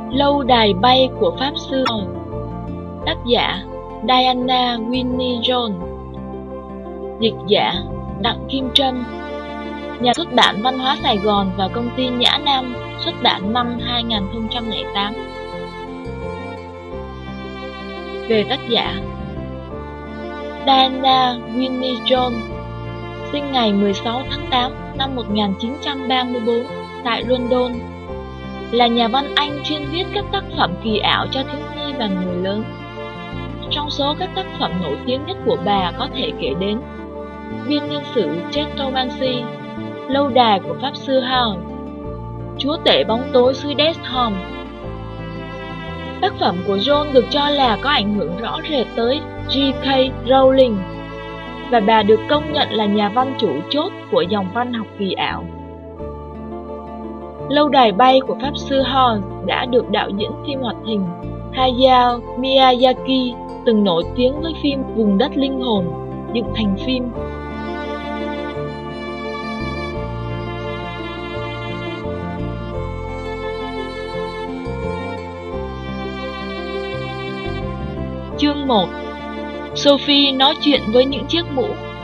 Lâu đài bay của Pháp Sư. Tác giả Diana Winnie Jones. Dịch giả Đặng Kim Trân. Nhà xuất bản Văn hóa Sài Gòn và công ty Nhã Nam, xuất bản năm 2008. Về tác giả: Diana Winnie Jones, sinh ngày 16 tháng 8 năm 1934 tại London, là nhà văn Anh chuyên viết các tác phẩm kỳ ảo cho thiếu nhi và người lớn. Trong số các tác phẩm nổi tiếng nhất của bà có thể kể đến Biên niên sử Chestromancy, Lâu đài của Pháp Sư Hall, Chúa tể bóng tối xứ Deathholm. Tác phẩm của Jones được cho là có ảnh hưởng rõ rệt tới J.K. Rowling, và bà được công nhận là nhà văn chủ chốt của dòng văn học kỳ ảo. Lâu đài bay của Pháp Sư Hall đã được đạo diễn phim hoạt hình Hayao Miyazaki, từng nổi tiếng với phim Vùng đất linh hồn, dựng thành phim. Chương 1. Sophie nói chuyện với những chiếc mũ.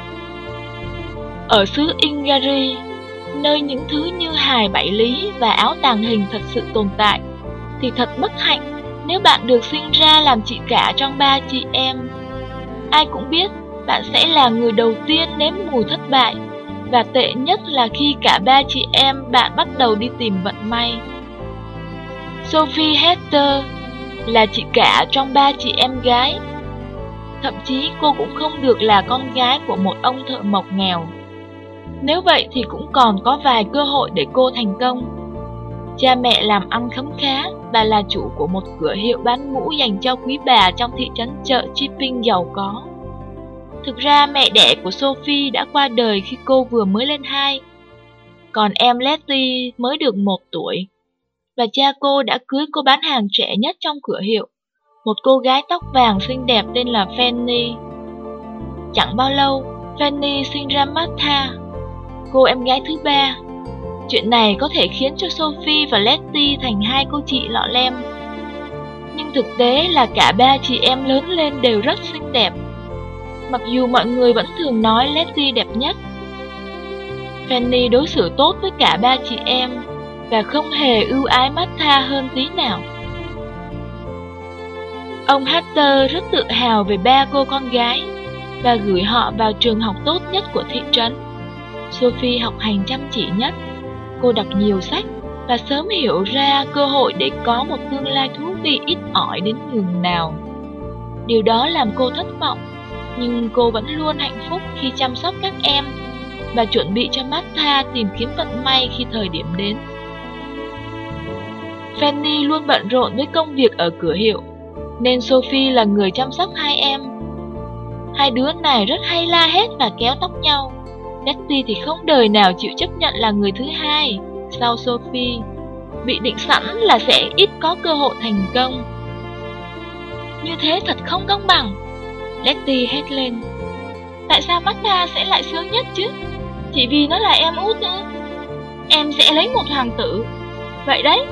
Ở xứ Ingari, nơi những thứ như hài bảy lý và áo tàng hình thật sự tồn tại, thì thật bất hạnh nếu bạn được sinh ra làm chị cả trong 3 chị em. Ai cũng biết bạn sẽ là người đầu tiên nếm mùi thất bại, và tệ nhất là khi cả 3 chị em bạn bắt đầu đi tìm vận may. Sophie Hester là chị cả trong 3 chị em gái. Thậm chí cô cũng không được là con gái của một ông thợ mộc nghèo. Nếu vậy thì cũng còn có vài cơ hội để cô thành công. Cha mẹ làm ăn khấm khá và là chủ của một cửa hiệu bán mũ dành cho quý bà trong thị trấn chợ Chipping giàu có. Thực ra mẹ đẻ của Sophie đã qua đời khi cô vừa mới lên 2, còn em Letty mới được 1 tuổi. Và cha cô đã cưới cô bán hàng trẻ nhất trong cửa hiệu, một cô gái tóc vàng xinh đẹp tên là Fanny. Chẳng bao lâu, Fanny sinh ra Martha, cô em gái thứ 3. Chuyện này có thể khiến cho Sophie và Letty thành 2 cô chị lọ lem. Nhưng thực tế là cả 3 chị em lớn lên đều rất xinh đẹp, mặc dù mọi người vẫn thường nói Letty đẹp nhất. Fanny đối xử tốt với cả 3 chị em và không hề ưu ái Martha hơn tí nào. Ông Hatter rất tự hào về 3 cô con gái và gửi họ vào trường học tốt nhất của thị trấn. Sophie học hành chăm chỉ nhất. Cô đọc nhiều sách và sớm hiểu ra cơ hội để có một tương lai thú vị ít ỏi đến nhường nào. Điều đó làm cô thất vọng, nhưng cô vẫn luôn hạnh phúc khi chăm sóc các em và chuẩn bị cho Martha tìm kiếm vận may khi thời điểm đến. Fanny luôn bận rộn với công việc ở cửa hiệu, nên Sophie là người chăm sóc 2 em. 2 đứa này rất hay la hét và kéo tóc nhau. Letty thì không đời nào chịu chấp nhận là người thứ 2 sau Sophie, bị định sẵn là sẽ ít có cơ hội thành công. Như thế thật không công bằng, Letty hét lên. Tại sao Martha sẽ lại sướng nhất chứ? Chỉ vì nó là em út ư? Em sẽ lấy một hoàng tử, vậy đấy.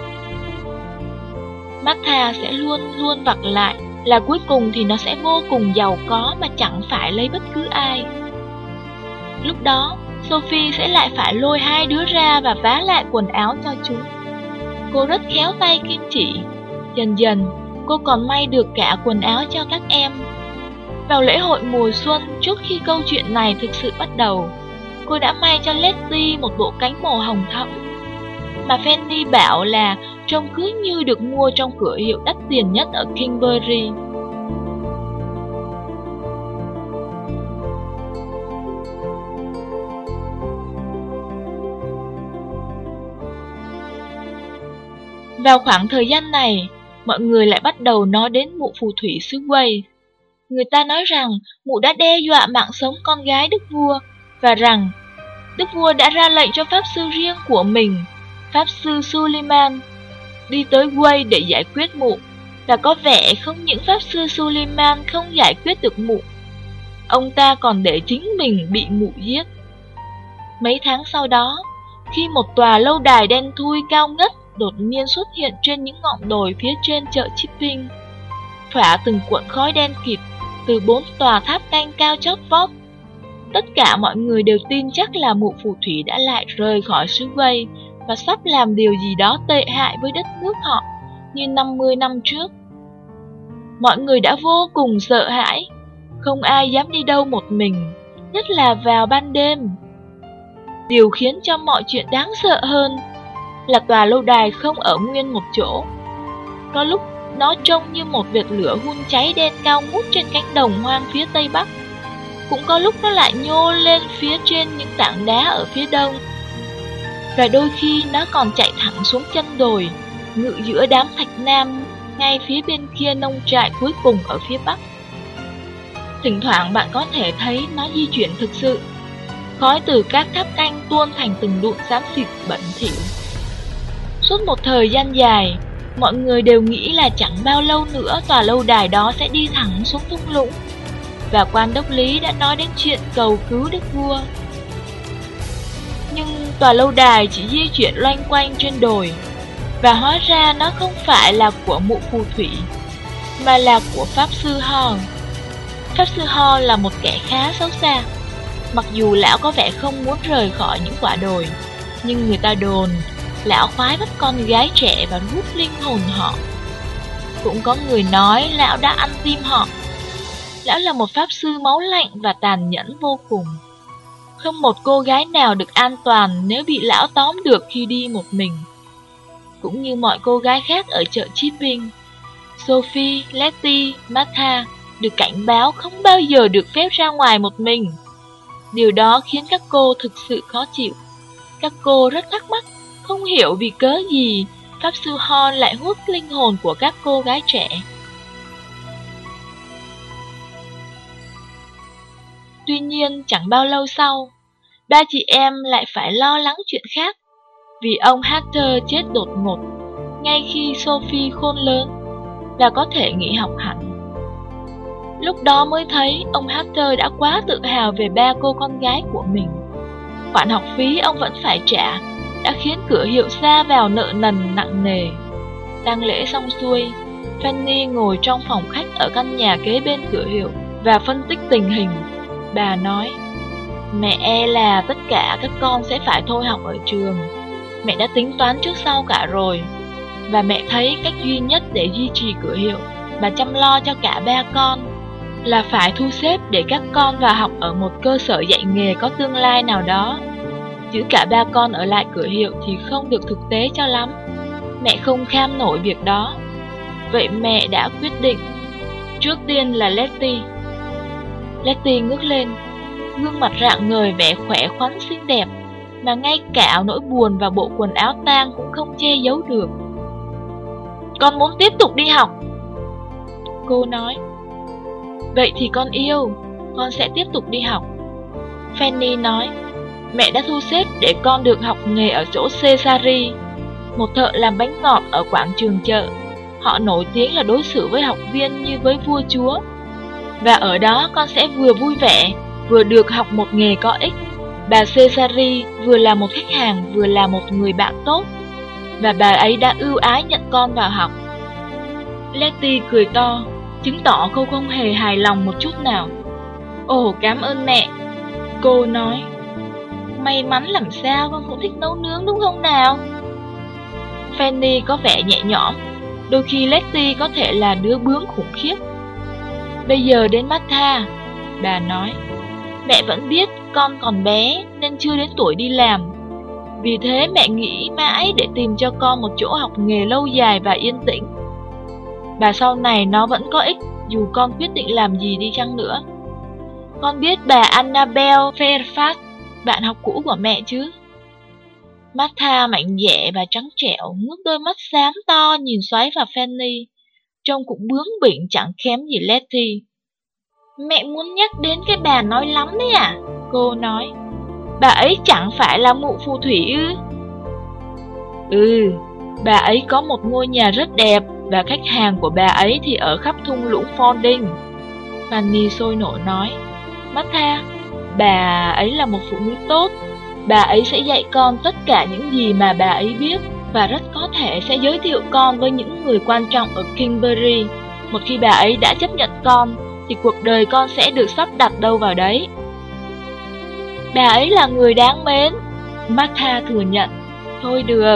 Martha sẽ luôn luôn vặc lại là cuối cùng thì nó sẽ vô cùng giàu có mà chẳng phải lấy bất cứ ai. Lúc đó, Sophie sẽ lại phải lôi 2 đứa ra và vá lại quần áo cho chúng. Cô rất khéo tay kim chỉ. Dần dần, cô còn may được cả quần áo cho các em. Vào lễ hội mùa xuân, trước khi câu chuyện này thực sự bắt đầu, cô đã may cho Letty một bộ cánh màu hồng thẫm, mà Fanny bảo là trông cứ như được mua trong cửa hiệu đắt tiền nhất ở Kingbury. Vào khoảng thời gian này, mọi người lại bắt đầu nói đến mụ phù thủy xứ Wales. Người ta nói rằng mụ đã đe dọa mạng sống con gái đức vua, và rằng đức vua đã ra lệnh cho pháp sư riêng của mình, pháp sư Suleiman, đi tới Wales để giải quyết mụ. Và có vẻ không những pháp sư Suleiman không giải quyết được mụ, ông ta còn để chính mình bị mụ giết. Mấy tháng sau đó, khi một tòa lâu đài đen thui cao ngất đột nhiên xuất hiện trên những ngọn đồi phía trên chợ Chipping, phả từng cuộn khói đen kịt từ 4 tòa tháp canh cao chót vót. Tất cả mọi người đều tin chắc là mụ phù thủy đã lại rời khỏi xứ Wales và sắp làm điều gì đó tệ hại với đất nước họ như 50 năm trước. Mọi người đã vô cùng sợ hãi, không ai dám đi đâu một mình, nhất là vào ban đêm. Điều khiến cho mọi chuyện đáng sợ hơn là tòa lâu đài không ở nguyên một chỗ. Có lúc nó trông như một vệt lửa hun cháy đen cao ngút trên cánh đồng hoang phía tây bắc, cũng có lúc nó lại nhô lên phía trên những tảng đá ở phía đông. Và đôi khi nó còn chạy thẳng xuống chân đồi, ngự giữa đám thạch nam ngay phía bên kia nông trại cuối cùng ở phía bắc. Thỉnh thoảng bạn có thể thấy nó di chuyển thực sự. Khói từ các tháp canh tuôn thành từng đụn xám xịt bẩn thỉu. Suốt một thời gian dài, mọi người đều nghĩ là chẳng bao lâu nữa tòa lâu đài đó sẽ đi thẳng xuống thung lũng, và quan đốc lý đã nói đến chuyện cầu cứu đức vua. Nhưng tòa lâu đài chỉ di chuyển loanh quanh trên đồi, và hóa ra nó không phải là của mụ phù thủy, mà là của Pháp sư Hall. Pháp sư Hall là một kẻ khá xấu xa. Mặc dù lão có vẻ không muốn rời khỏi những quả đồi, nhưng người ta đồn lão khoái bắt con gái trẻ và rút linh hồn họ. Cũng có người nói lão đã ăn tim họ. Lão là một pháp sư máu lạnh và tàn nhẫn vô cùng. Không một cô gái nào được an toàn nếu bị lão tóm được khi đi một mình. Cũng như mọi cô gái khác ở chợ Chipping, Sophie, Letty, Martha được cảnh báo không bao giờ được phép ra ngoài một mình. Điều đó khiến các cô thực sự khó chịu. Các cô rất thắc mắc, không hiểu vì cớ gì Pháp sư Hall lại hút linh hồn của các cô gái trẻ. Tuy nhiên, chẳng bao lâu sau, ba chị em lại phải lo lắng chuyện khác, vì ông Hatter chết đột ngột ngay khi Sophie khôn lớn và có thể nghỉ học hẳn. Lúc đó mới thấy ông Hatter đã quá tự hào về ba cô con gái của mình. Khoản học phí ông vẫn phải trả đã khiến cửa hiệu sa vào nợ nần nặng nề. Tang lễ xong xuôi, Fanny ngồi trong phòng khách ở căn nhà kế bên cửa hiệu và phân tích tình hình. Bà nói, mẹ e là tất cả các con sẽ phải thôi học ở trường. Mẹ đã tính toán trước sau cả rồi. Và mẹ thấy cách duy nhất để duy trì cửa hiệu và chăm lo cho cả ba con là phải thu xếp để các con vào học ở một cơ sở dạy nghề có tương lai nào đó. Giữ cả ba con ở lại cửa hiệu thì không được thực tế cho lắm. Mẹ không kham nổi việc đó. Vậy mẹ đã quyết định. Trước tiên là Letty. Letty ngước lên, gương mặt rạng ngời vẻ khỏe khoắn xinh đẹp, mà ngay cả nỗi buồn và bộ quần áo tang cũng không che giấu được. Con muốn tiếp tục đi học, cô nói. Vậy thì con yêu, con sẽ tiếp tục đi học. Fanny nói, mẹ đã thu xếp để con được học nghề ở chỗ Cesari, một thợ làm bánh ngọt ở quảng trường chợ. Họ nổi tiếng là đối xử với học viên như với vua chúa. Và ở đó con sẽ vừa vui vẻ, vừa được học một nghề có ích. Bà Cesari vừa là một khách hàng, vừa là một người bạn tốt, và bà ấy đã ưu ái nhận con vào học. Letty cười to, chứng tỏ cô không hề hài lòng một chút nào. Ồ, cảm ơn mẹ, cô nói. May mắn làm sao, con cũng thích nấu nướng đúng không nào? Fanny có vẻ nhẹ nhõm. Đôi khi Letty có thể là đứa bướng khủng khiếp. Bây giờ đến Martha, bà nói. Mẹ vẫn biết con còn bé nên chưa đến tuổi đi làm. Vì thế mẹ nghĩ mãi để tìm cho con một chỗ học nghề lâu dài và yên tĩnh. Và sau này nó vẫn có ích dù con quyết định làm gì đi chăng nữa. Con biết bà Annabel Fairfax, bạn học cũ của mẹ chứ? Martha mạnh dạn và trắng trẻo, ngước đôi mắt xám to nhìn xoáy vào Fanny, trông cũng bướng bỉnh chẳng kém gì Letty. Mẹ muốn nhắc đến cái bà nói lắm đấy à? Cô nói. Bà ấy chẳng phải là mụ phù thủy ư? Ừ, bà ấy có một ngôi nhà rất đẹp, và khách hàng của bà ấy thì ở khắp thung lũng Fording. Fanny sôi nổi nói. Martha, bà ấy là một phụ nữ tốt. Bà ấy sẽ dạy con tất cả những gì mà bà ấy biết. và rất có thể sẽ giới thiệu con với những người quan trọng ở Kingbury. Một khi bà ấy đã chấp nhận con, thì cuộc đời con sẽ được sắp đặt đâu vào đấy. Bà ấy là người đáng mến, Martha thừa nhận. Thôi được.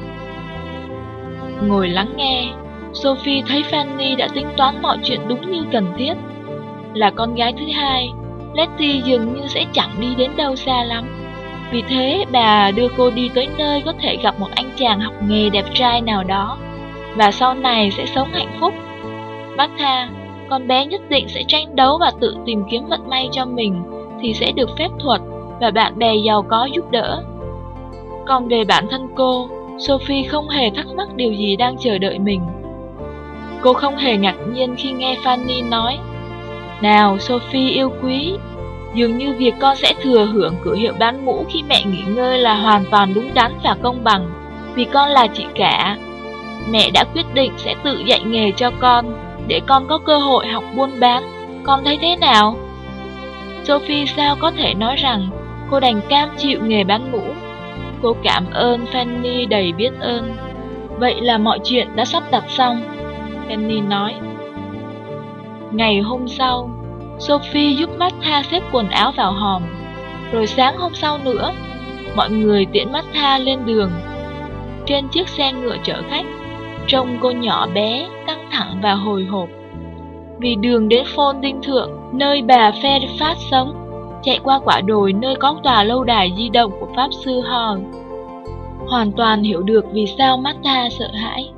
Ngồi lắng nghe, Sophie thấy Fanny đã tính toán mọi chuyện đúng như cần thiết. Là con gái thứ hai, Letty dường như sẽ chẳng đi đến đâu xa lắm. Vì thế bà đưa cô đi tới nơi có thể gặp một anh chàng học nghề đẹp trai nào đó, và sau này sẽ sống hạnh phúc. Martha, con bé nhất định sẽ tranh đấu và tự tìm kiếm vận may cho mình, thì sẽ được phép thuật và bạn bè giàu có giúp đỡ. Còn về bản thân cô, Sophie không hề thắc mắc điều gì đang chờ đợi mình. Cô không hề ngạc nhiên khi nghe Fanny nói: Nào Sophie yêu quý, dường như việc con sẽ thừa hưởng cửa hiệu bán mũ khi mẹ nghỉ ngơi là hoàn toàn đúng đắn và công bằng, vì con là chị cả. Mẹ đã quyết định sẽ tự dạy nghề cho con, để con có cơ hội học buôn bán. Con thấy thế nào? Sophie sao có thể nói rằng cô đành cam chịu nghề bán mũ. Cô cảm ơn Fanny đầy biết ơn. Vậy là mọi chuyện đã sắp đặt xong, Fanny nói. Ngày hôm sau, Sophie giúp Martha xếp quần áo vào hòm. Rồi sáng hôm sau nữa, mọi người tiễn Martha lên đường. Trên chiếc xe ngựa chở khách, trông cô nhỏ bé, căng thẳng và hồi hộp. Vì đường đến Folding Thượng, nơi bà Fairfax sống, chạy qua quả đồi nơi có tòa lâu đài di động của Pháp sư Hall. Hoàn toàn hiểu được vì sao Martha sợ hãi.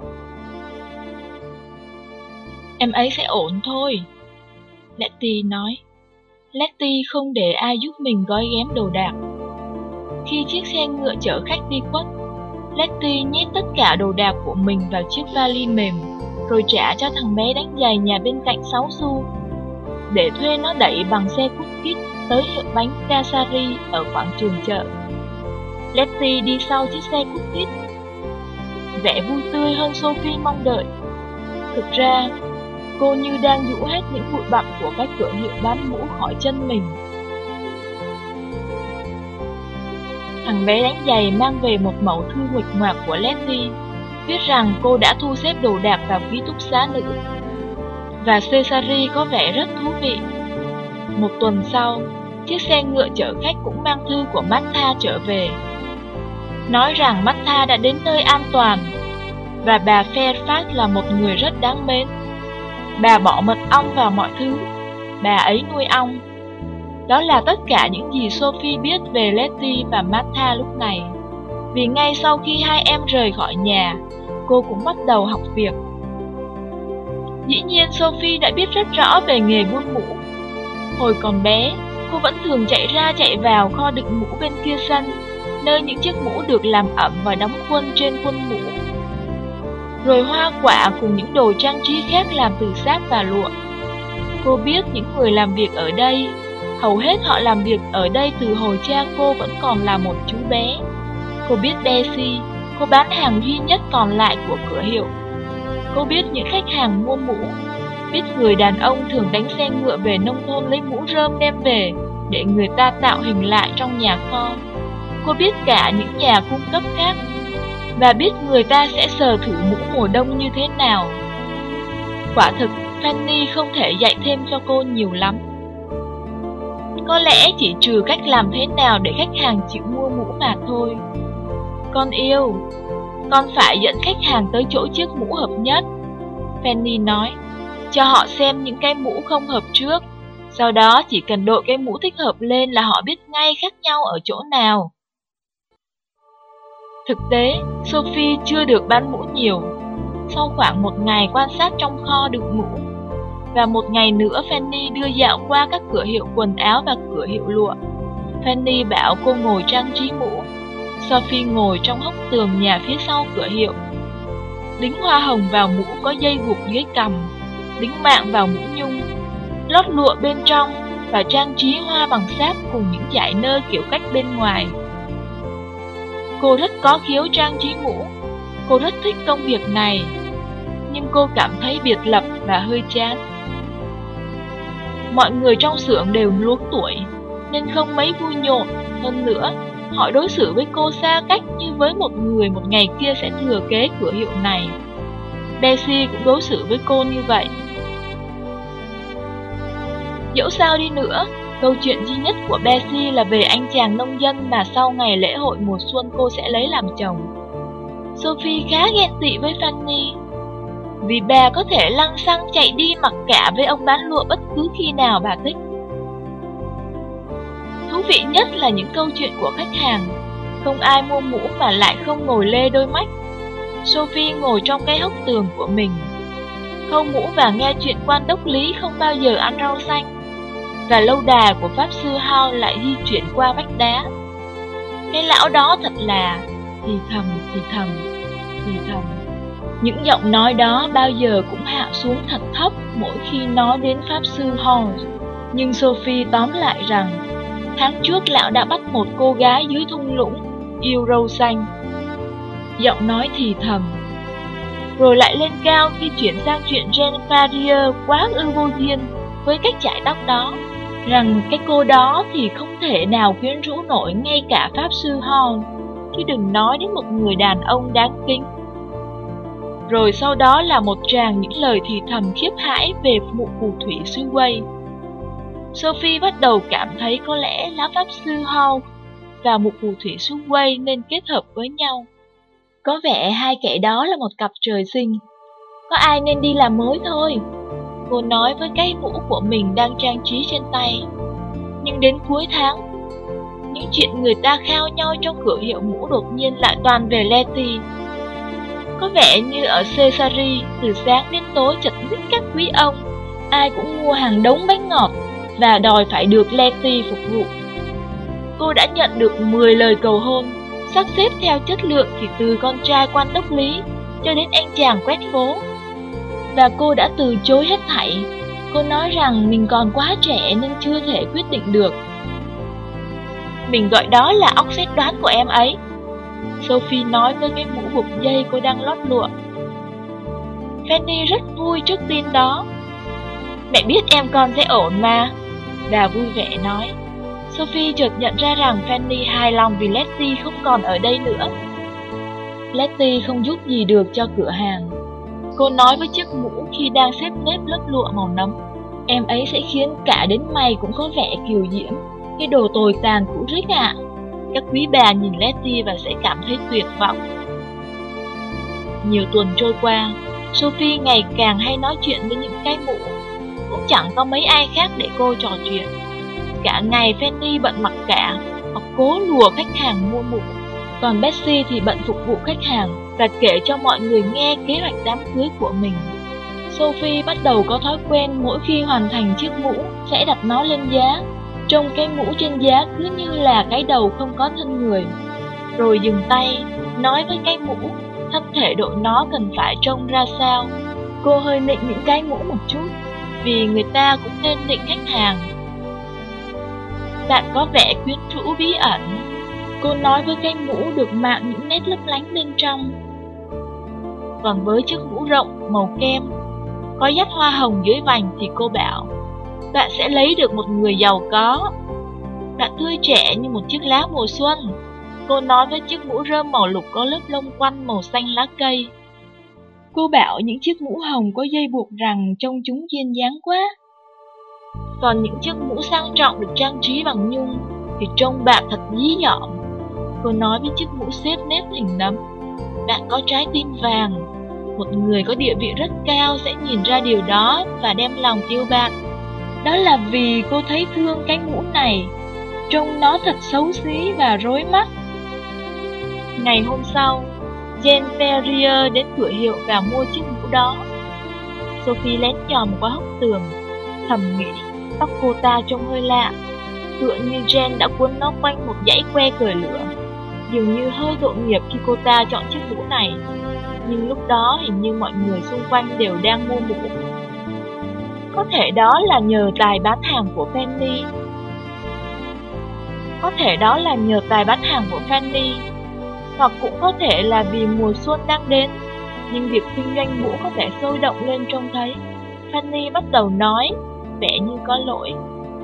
Em ấy sẽ ổn thôi, Letty nói. Letty không để ai giúp mình gói ghém đồ đạc. Khi chiếc xe ngựa chở khách đi khuất, Letty nhét tất cả đồ đạc của mình vào chiếc vali mềm, rồi trả cho thằng bé đánh giày nhà bên cạnh 6 xu, để thuê nó đẩy bằng xe cút-kít tới hiệu bánh Casari ở quảng trường chợ. Letty đi sau chiếc xe cút-kít, vẻ vui tươi hơn Sophie mong đợi. Thực ra, cô như đang rũ hết những bụi bặm của cái cửa hiệu bán mũ khỏi chân mình. Thằng bé đánh giày mang về một mẩu thư nguệch ngoạc của Letty, viết rằng cô đã thu xếp đồ đạc vào ký túc xá nữ, và Cesari có vẻ rất thú vị. Một tuần sau, chiếc xe ngựa chở khách cũng mang thư của Martha trở về, nói rằng Martha đã đến nơi an toàn, và bà Fairfax là một người rất đáng mến. Bà bỏ mật ong vào mọi thứ, bà ấy nuôi ong. Đó là tất cả những gì Sophie biết về Letty và Martha lúc này. Vì ngay sau khi hai em rời khỏi nhà, cô cũng bắt đầu học việc. Dĩ nhiên Sophie đã biết rất rõ về nghề buôn mũ. Hồi còn bé, cô vẫn thường chạy ra chạy vào kho đựng mũ bên kia sân, nơi những chiếc mũ được làm ẩm và đóng khuôn trên khuôn mũ, rồi hoa quả cùng những đồ trang trí khác làm từ sáp và lụa. Cô biết những người làm việc ở đây, hầu hết họ làm việc ở đây từ hồi cha cô vẫn còn là một chú bé. Cô biết Daisy, cô bán hàng duy nhất còn lại của cửa hiệu. Cô biết những khách hàng mua mũ, biết người đàn ông thường đánh xe ngựa về nông thôn lấy mũ rơm đem về để người ta tạo hình lại trong nhà kho. Cô biết cả những nhà cung cấp khác, và biết người ta sẽ sờ thử mũ mùa đông như thế nào. Quả thực, Fanny không thể dạy thêm cho cô nhiều lắm. Có lẽ chỉ trừ cách làm thế nào để khách hàng chịu mua mũ mà thôi. Con yêu, con phải dẫn khách hàng tới chỗ chiếc mũ hợp nhất, Fanny nói. Cho họ xem những cái mũ không hợp trước, sau đó chỉ cần đội cái mũ thích hợp lên là họ biết ngay khác nhau ở chỗ nào. Thực tế, Sophie chưa được bán mũ nhiều. Sau khoảng một ngày quan sát trong kho đựng mũ, và một ngày nữa Fanny đưa dạo qua các cửa hiệu quần áo và cửa hiệu lụa, Fanny bảo cô ngồi trang trí mũ. Sophie ngồi trong hốc tường nhà phía sau cửa hiệu, đính hoa hồng vào mũ có dây buộc dưới cằm, đính mạng vào mũ nhung, lót lụa bên trong và trang trí hoa bằng sáp cùng những dải nơ kiểu cách bên ngoài. Cô rất có khiếu trang trí mũ, cô rất thích công việc này, nhưng cô cảm thấy biệt lập và hơi chán. Mọi người trong xưởng đều luống tuổi, nên không mấy vui nhộn. Hơn nữa, Họ đối xử với cô xa cách như với một người một ngày kia sẽ thừa kế cửa hiệu này. Betsy cũng đối xử với cô như vậy. Dẫu sao đi nữa, câu chuyện duy nhất của Betsy là về anh chàng nông dân mà sau ngày lễ hội mùa xuân cô sẽ lấy làm chồng. Sophie khá ghen tị với Fanny, vì bà có thể lăng xăng chạy đi mặc cả với ông bán lụa bất cứ khi nào bà thích. Thú vị nhất là những câu chuyện của khách hàng. Không ai mua mũ mà lại không ngồi lê đôi mắt. Sophie ngồi trong cái hốc tường của mình, khâu mũ và nghe chuyện quan đốc Lý không bao giờ ăn rau xanh. Và lâu đài của Pháp Sư Hall lại di chuyển qua vách đá. Cái lão đó thật là thì thầm, thì thầm, thì thầm. Những giọng nói đó bao giờ cũng hạ xuống thật thấp mỗi khi nói đến Pháp Sư Hall. Nhưng Sophie tóm lại rằng tháng trước lão đã bắt một cô gái dưới thung lũng yêu râu xanh. Giọng nói thì thầm, rồi lại lên cao khi chuyển sang chuyện Jane Ferrier quá ư vô duyên với cách chải tóc đó, rằng cái cô đó thì không thể nào quyến rũ nổi ngay cả Pháp Sư Hall, chứ đừng nói đến một người đàn ông đáng kính. Rồi sau đó là một tràng những lời thì thầm khiếp hãi về mụ phù thủy Sway. Sophie bắt đầu cảm thấy có lẽ lão Pháp Sư Hall và mụ phù thủy Sway nên kết hợp với nhau. Có vẻ hai kẻ đó là một cặp trời sinh. Có ai nên đi làm mới thôi, cô nói với cái mũ của mình đang trang trí trên tay. Nhưng đến cuối tháng, những chuyện người ta khao nhau trong cửa hiệu mũ đột nhiên lại toàn về Letty. Có vẻ như ở Caesarea, từ sáng đến tối chật ních các quý ông, ai cũng mua hàng đống bánh ngọt và đòi phải được Letty phục vụ. Cô đã nhận được 10 lời cầu hôn, sắp xếp theo chất lượng thì từ con trai quan đốc Lý cho đến anh chàng quét phố. Và cô đã từ chối hết thảy. Cô nói rằng mình còn quá trẻ nên chưa thể quyết định được. Mình gọi đó là óc xét đoán của em ấy, Sophie nói với cái mũ buộc dây cô đang lót lụa. Fanny rất vui trước tin đó. Mẹ biết em con sẽ ổn mà, bà vui vẻ nói. Sophie chợt nhận ra rằng Fanny hài lòng vì Letty không còn ở đây nữa. Letty không giúp gì được cho cửa hàng, cô nói với chiếc mũ khi đang xếp nếp lớp lụa màu nấm. Em ấy sẽ khiến cả đến mày cũng có vẻ kiều diễm. Cái đồ tồi tàn cũ rích ạ. Các quý bà nhìn Letty và sẽ cảm thấy tuyệt vọng. Nhiều tuần trôi qua, Sophie ngày càng hay nói chuyện với những cái mũ. Cũng chẳng có mấy ai khác để cô trò chuyện. Cả ngày Fanny bận mặc cả hoặc cố lùa khách hàng mua mũ. Còn Betsy thì bận phục vụ khách hàng và kể cho mọi người nghe kế hoạch đám cưới của mình. Sophie bắt đầu có thói quen mỗi khi hoàn thành chiếc mũ sẽ đặt nó lên giá. Trông cái mũ trên giá cứ như là cái đầu không có thân người. Rồi dừng tay, nói với cái mũ thân thể đội nó cần phải trông ra sao. Cô hơi nịnh những cái mũ một chút, vì người ta cũng nên nịnh khách hàng. Bạn có vẻ quyến rũ bí ẩn, cô nói với cái mũ được mạn những nét lấp lánh bên trong. Còn với chiếc mũ rộng màu kem, có dắt hoa hồng dưới vành thì cô bảo, bạn sẽ lấy được một người giàu có. Bạn tươi trẻ như một chiếc lá mùa xuân, cô nói với chiếc mũ rơm màu lục có lớp lông quăn màu xanh lá cây. Cô bảo những chiếc mũ hồng có dây buộc rằng trông chúng duyên dáng quá. Còn những chiếc mũ sang trọng được trang trí bằng nhung thì trông bạn thật dí dỏm. Cô nói với chiếc mũ xếp nếp hình nấm, bạn có trái tim vàng. Một người có địa vị rất cao sẽ nhìn ra điều đó và đem lòng yêu bạn. Đó là vì cô thấy thương cái mũ này, trông nó thật xấu xí và rối mắt. Ngày hôm sau, Jane Ferrier đến cửa hiệu và mua chiếc mũ đó. Sophie lén nhòm qua hốc tường, thầm nghĩ tóc cô ta trông hơi lạ, tựa như Jane đã cuốn nó quanh một dãy que cởi lửa. Dường như hơi tội nghiệp khi cô ta chọn chiếc mũ này, nhưng lúc đó hình như mọi người xung quanh đều đang mua mũ. Có thể đó là nhờ tài bán hàng của Fanny. Hoặc cũng có thể là vì mùa xuân đang đến. Nhưng việc kinh doanh mũ có thể sôi động lên trông thấy. Fanny bắt đầu nói, vẻ như có lỗi.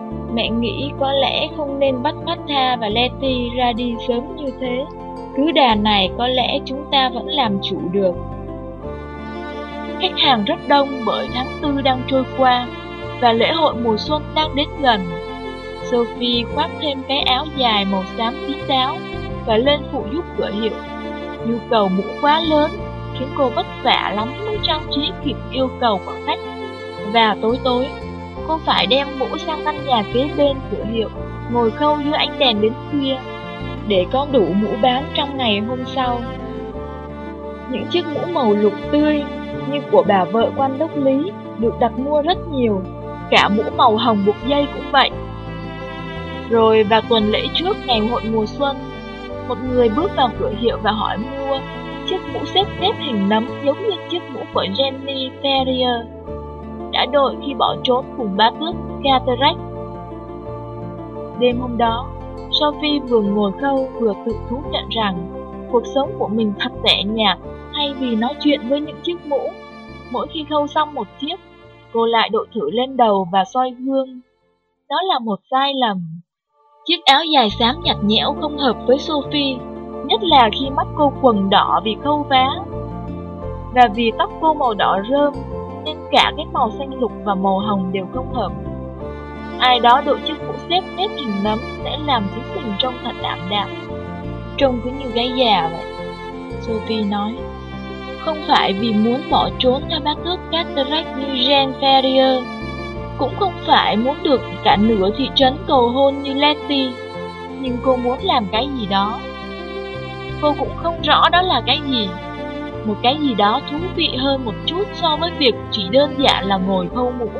Mẹ nghĩ có lẽ không nên bắt Martha và Letty ra đi sớm như thế. Cứ đà này có lẽ chúng ta vẫn làm chủ được. Khách hàng rất đông bởi tháng 4 đang trôi qua và lễ hội mùa xuân đang đến gần. Sophie khoác thêm cái áo dài màu xám kín đáo và lên phụ giúp cửa hiệu. Nhu cầu mũ quá lớn khiến cô vất vả lắm mới trang trí kịp yêu cầu của khách. Và tối tối, cô phải đem mũ sang căn nhà kế bên cửa hiệu, ngồi khâu dưới ánh đèn đến khuya, để có đủ mũ bán trong ngày hôm sau. Những chiếc mũ màu lục tươi như của bà vợ quan đốc lý được đặt mua rất nhiều, cả mũ màu hồng buộc dây cũng vậy. Rồi vào tuần lễ trước ngày hội mùa xuân, một người bước vào cửa hiệu và hỏi mua chiếc mũ xếp nếp hình nấm giống như chiếc mũ của Jenny Ferrier, đã đội khi bỏ trốn cùng bá tước Cataract. Đêm hôm đó, Sophie vừa ngồi khâu vừa tự thú nhận rằng cuộc sống của mình thật tẻ nhạt thay vì nói chuyện với những chiếc mũ. Mỗi khi khâu xong một chiếc, cô lại đội thử lên đầu và soi gương. Đó là một sai lầm. Chiếc áo dài xám nhạt nhẽo không hợp với Sophie, nhất là khi mắt cô quầng đỏ vì khâu vá. Và vì tóc cô màu đỏ rơm, nên cả cái màu xanh lục và màu hồng đều không hợp. Ai đó đội chiếc mũ xếp nếp hình nấm sẽ làm chính mình trông thật ảm đạm, trông cứ như gái già vậy. Sophie nói, không phải vì muốn bỏ trốn theo bá tước Cataract như Jean Ferrier, cũng không phải muốn được cả nửa thị trấn cầu hôn như Letty, nhưng cô muốn làm cái gì đó. Cô cũng không rõ đó là cái gì, một cái gì đó thú vị hơn một chút so với việc chỉ đơn giản là ngồi khâu mũ.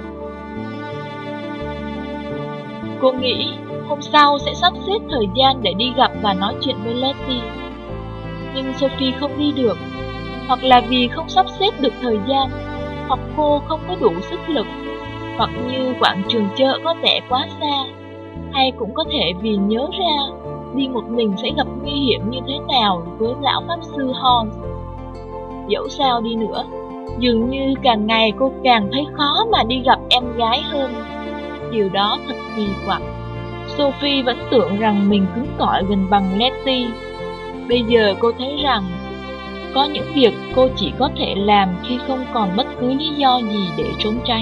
Cô nghĩ hôm sau sẽ sắp xếp thời gian để đi gặp và nói chuyện với Letty. Nhưng Sophie không đi được, hoặc là vì không sắp xếp được thời gian, hoặc cô không có đủ sức lực, hoặc như quảng trường chợ có vẻ quá xa, hay cũng có thể vì nhớ ra đi một mình sẽ gặp nguy hiểm như thế nào với lão pháp sư Holmes. Dẫu sao đi nữa, dường như càng ngày cô càng thấy khó mà đi gặp em gái hơn. Điều đó thật kỳ quặc. Sophie vẫn tưởng rằng mình cứng cỏi gần bằng Letty. Bây giờ cô thấy rằng có những việc cô chỉ có thể làm khi không còn bất cứ lý do gì để trốn tránh.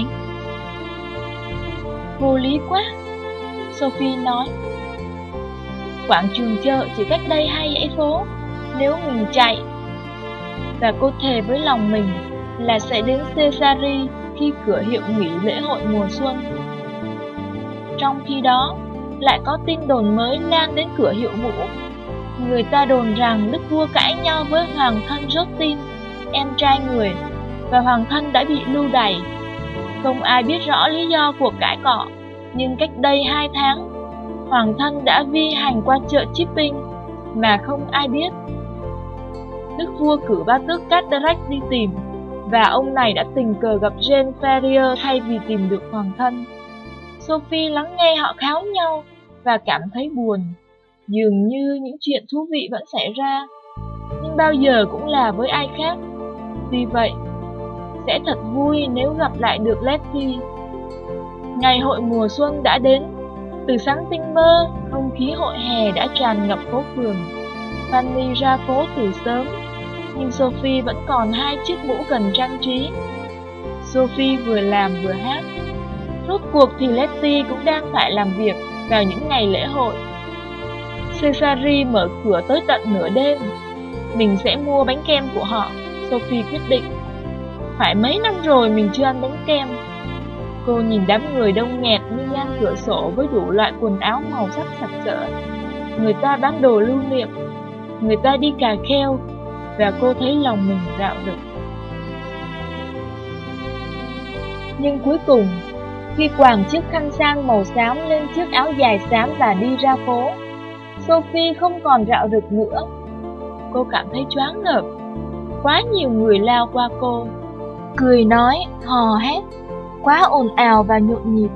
Vô lý quá, Sophie nói. Quảng trường chợ chỉ cách đây 2 dãy phố, nếu mình chạy. Và cô thề với lòng mình là sẽ đến Caesarea khi cửa hiệu nghỉ lễ hội mùa xuân. Trong khi đó, lại có tin đồn mới lan đến cửa hiệu mũ. Người ta đồn rằng đức vua cãi nhau với hoàng thân Justin, em trai người, và hoàng thân đã bị lưu đày. Không ai biết rõ lý do cuộc cãi cọ, nhưng cách đây 2 tháng, hoàng thân đã vi hành qua chợ Chipping mà không ai biết. Đức vua cử bá tước Cataract đi tìm, và ông này đã tình cờ gặp Jean Ferrier thay vì tìm được hoàng thân. Sophie lắng nghe họ kháo nhau và cảm thấy buồn. Dường như những chuyện thú vị vẫn xảy ra, nhưng bao giờ cũng là với ai khác. Vì vậy, sẽ thật vui nếu gặp lại được Letty. Ngày hội mùa xuân đã đến. Từ sáng tinh mơ, không khí hội hè đã tràn ngập phố phường. Fanny ra phố từ sớm, nhưng Sophie vẫn còn 2 chiếc mũ cần trang trí. Sophie vừa làm vừa hát. Rốt cuộc thì Letty cũng đang phải làm việc vào những ngày lễ hội. Caesarea mở cửa tới tận nửa đêm. Mình sẽ mua bánh kem của họ, Sophie quyết định. Phải mấy năm rồi mình chưa ăn bánh kem. Cô nhìn đám người đông nghẹt như ngang cửa sổ với đủ loại quần áo màu sắc sặc sỡ. Người ta bán đồ lưu niệm, người ta đi cà kheo, và cô thấy lòng mình rạo rực. Nhưng cuối cùng, khi quàng chiếc khăn sang màu xám lên chiếc áo dài xám và đi ra phố, Sophie không còn rạo rực nữa. Cô cảm thấy choáng ngợp. Quá nhiều người lao qua cô, cười nói, hò hét, quá ồn ào và nhộn nhịp.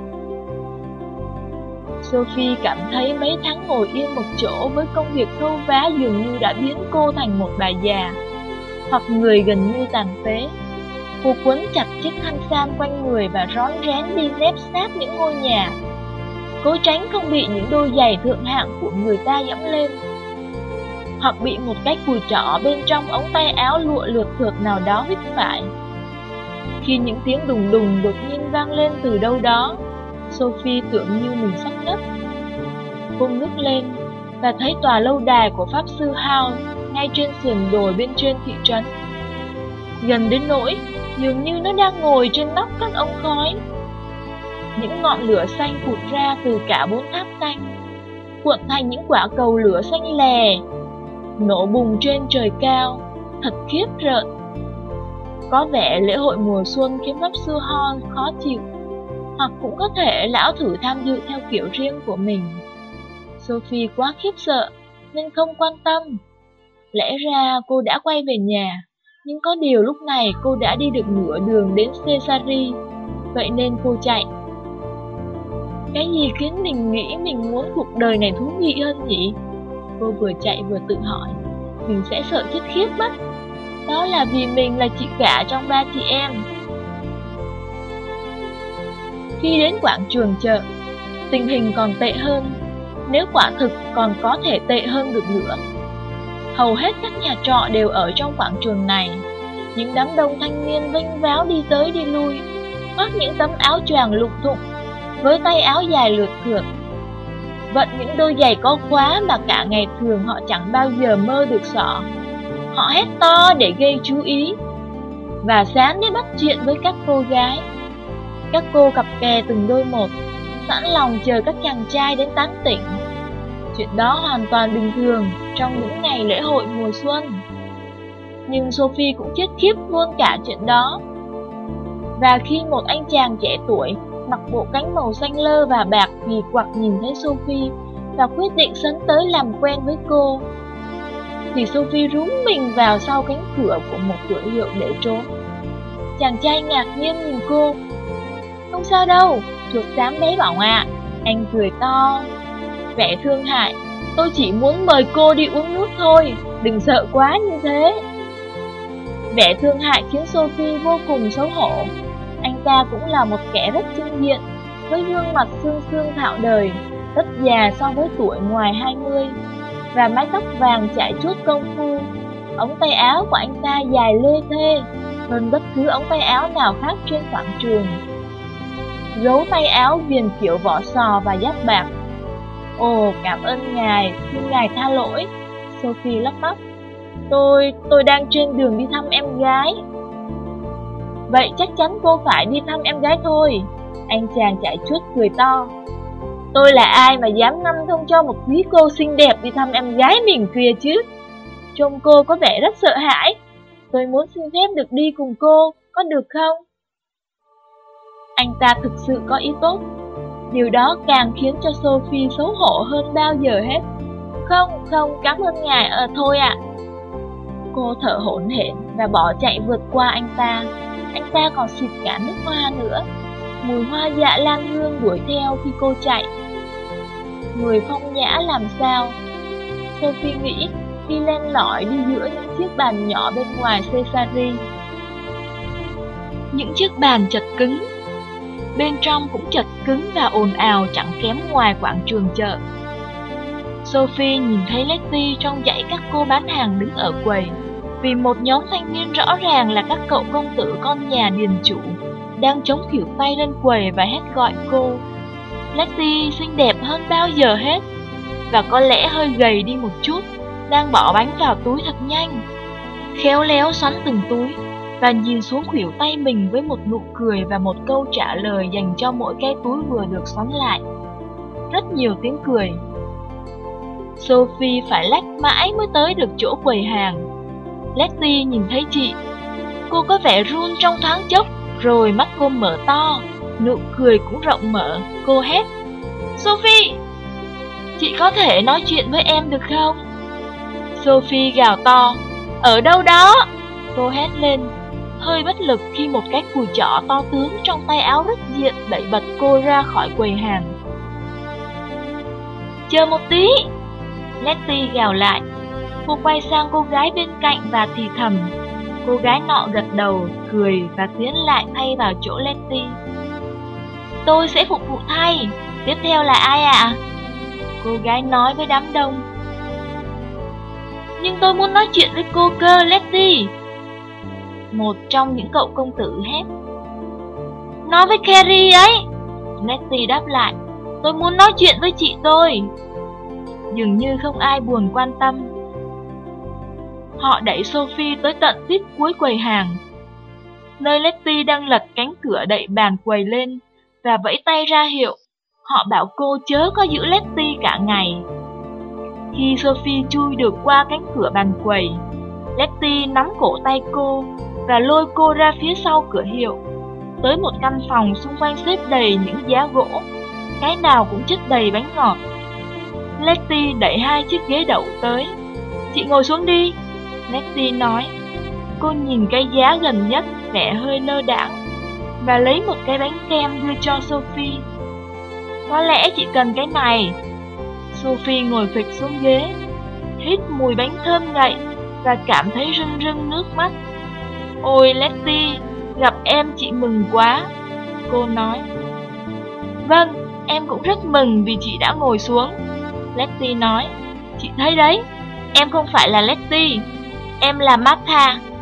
Sophie cảm thấy mấy tháng ngồi yên một chỗ với công việc khâu vá dường như đã biến cô thành một bà già, hoặc người gần như tàn phế. Cô quấn chặt chiếc khăn sam quanh người và rón rén đi nép sát những ngôi nhà, cố tránh không bị những đôi giày thượng hạng của người ta dẫm lên, hoặc bị một cái cùi trỏ bên trong ống tay áo lụa lượt thượt nào đó hít phải. Khi những tiếng đùng đùng đột nhiên vang lên từ đâu đó, Sophie tưởng như mình sắp ngất. Cô ngước lên và thấy tòa lâu đài của Pháp sư Hao ngay trên sườn đồi bên trên thị trấn. Gần đến nỗi dường như nó đang ngồi trên nóc các ống khói. Những ngọn lửa xanh phụt ra từ cả 4 tháp canh, cuộn thành những quả cầu lửa xanh lè, nổ bùng trên trời cao, thật khiếp rợn. Có vẻ lễ hội mùa xuân khiến Pháp sư Hon khó chịu, hoặc cũng có thể lão thử tham dự theo kiểu riêng của mình. Sophie quá khiếp sợ nên không quan tâm. Lẽ ra cô đã quay về nhà, nhưng có điều lúc này cô đã đi được nửa đường đến Caesarea, vậy nên cô chạy. Cái gì khiến mình nghĩ mình muốn cuộc đời này thú vị hơn nhỉ? Cô vừa chạy vừa tự hỏi. Mình sẽ sợ chết khiếp mất. Đó là vì mình là chị cả trong 3 chị em. Khi đến quảng trường chợ, tình hình còn tệ hơn, nếu quả thực còn có thể tệ hơn được nữa. Hầu hết các nhà trọ đều ở trong quảng trường này. Những đám đông thanh niên vênh váo đi tới đi lui, khoác những tấm áo choàng lụng thụng, với tay áo dài lượt thượt, vận những đôi giày có khóa mà cả ngày thường họ chẳng bao giờ mơ được xỏ. Họ hét to để gây chú ý, và sáng để bắt chuyện với các cô gái. Các cô cặp kè từng đôi một, sẵn lòng chờ các chàng trai đến tán tỉnh. Chuyện đó hoàn toàn bình thường trong những ngày lễ hội mùa xuân. Nhưng Sophie cũng chết khiếp luôn cả chuyện đó. Và khi một anh chàng trẻ tuổi mặc bộ cánh màu xanh lơ và bạc kỳ quặc nhìn thấy Sophie và quyết định sấn tới làm quen với cô, thì Sophie rúm mình vào sau cánh cửa của một cửa hiệu để trốn. Chàng trai ngạc nhiên nhìn cô. Không sao đâu, chuột xám bé bỏng ạ. Anh cười to, vẻ thương hại. Tôi chỉ muốn mời cô đi uống nước thôi, đừng sợ quá như thế. Vẻ thương hại khiến Sophie vô cùng xấu hổ. Anh ta cũng là một kẻ rất trưng diện, với gương mặt xương xương thạo đời, rất già so với tuổi ngoài 20, và mái tóc vàng chải chuốt công phu. Ống tay áo của anh ta dài lê thê hơn bất cứ ống tay áo nào khác trên quảng trường. Gấu tay áo viền kiểu vỏ sò và giáp bạc. Ồ, cảm ơn ngài, xin ngài tha lỗi. Sophie lắp bắp. Tôi đang trên đường đi thăm em gái. Vậy chắc chắn cô phải đi thăm em gái thôi. Anh chàng chạy chuốt cười to. Tôi là ai mà dám ngăn không cho một quý cô xinh đẹp đi thăm em gái mình kia chứ? Trông cô có vẻ rất sợ hãi. Tôi muốn xin phép được đi cùng cô, có được không? Anh ta thực sự có ý tốt. Điều đó càng khiến cho Sophie xấu hổ hơn bao giờ hết. Không, cảm ơn ngài, thôi ạ. Cô thở hổn hển và bỏ chạy vượt qua anh ta. Anh ta còn xịt cả nước hoa nữa. Mùi hoa dạ lan hương đuổi theo khi cô chạy. Người phong nhã làm sao? Sophie nghĩ khi len lỏi đi giữa những chiếc bàn nhỏ bên ngoài Caesarea. Những chiếc bàn chật cứng, bên trong cũng chật cứng và ồn ào chẳng kém ngoài quảng trường chợ. Sophie nhìn thấy Letty trong dãy các cô bán hàng đứng ở quầy, vì một nhóm thanh niên rõ ràng là các cậu công tử con nhà điền chủ đang chống khuỷu tay lên quầy và hét gọi cô. Letty xinh đẹp hơn bao giờ hết, và có lẽ hơi gầy đi một chút, đang bỏ bánh vào túi thật nhanh, khéo léo xoắn từng túi và nhìn xuống khuỷu tay mình với một nụ cười và một câu trả lời dành cho mỗi cái túi vừa được xoắn lại. Rất nhiều tiếng cười. Sophie phải lách mãi mới tới được chỗ quầy hàng. Letty nhìn thấy chị. Cô có vẻ run trong thoáng chốc, rồi mắt cô mở to, nụ cười cũng rộng mở. Cô hét, Sophie, chị có thể nói chuyện với em được không? Sophie gào to, ở đâu đó? Cô hét lên, hơi bất lực khi một cái cùi chỏ to tướng trong tay áo rất diện đẩy bật cô ra khỏi quầy hàng. Chờ một tí, Letty gào lại. Cô quay sang cô gái bên cạnh và thì thầm. Cô gái nọ gật đầu, cười và tiến lại thay vào chỗ Letty. Tôi sẽ phục vụ thay. tiếp theo là ai ạ? Cô gái nói với đám đông. Nhưng tôi muốn nói chuyện với cô cơ, Letty. Một trong những cậu công tử hét. Nói với Carrie ấy. Letty đáp lại. Tôi muốn nói chuyện với chị tôi. Dường như không ai buồn quan tâm. Họ đẩy Sophie tới tận tít cuối quầy hàng, nơi Letty đang lật cánh cửa đậy bàn quầy lên và vẫy tay ra hiệu. Họ bảo cô chớ có giữ Letty cả ngày. Khi Sophie chui được qua cánh cửa bàn quầy, Letty nắm cổ tay cô và lôi cô ra phía sau cửa hiệu, tới một căn phòng xung quanh xếp đầy những giá gỗ, cái nào cũng chất đầy bánh ngọt. Letty đẩy 2 chiếc ghế đậu tới. Chị ngồi xuống đi, Letty nói. Cô nhìn cái giá gần nhất vẻ hơi lơ đãng và lấy một cái bánh kem đưa cho Sophie. Có lẽ chị cần cái này. Sophie ngồi phịch xuống ghế, hít mùi bánh thơm ngậy và cảm thấy rưng rưng nước mắt. Ôi Letty, gặp em chị mừng quá, cô nói. Vâng, em cũng rất mừng vì chị đã ngồi xuống, Letty nói. Chị thấy đấy, em không phải là Letty, em là Martha.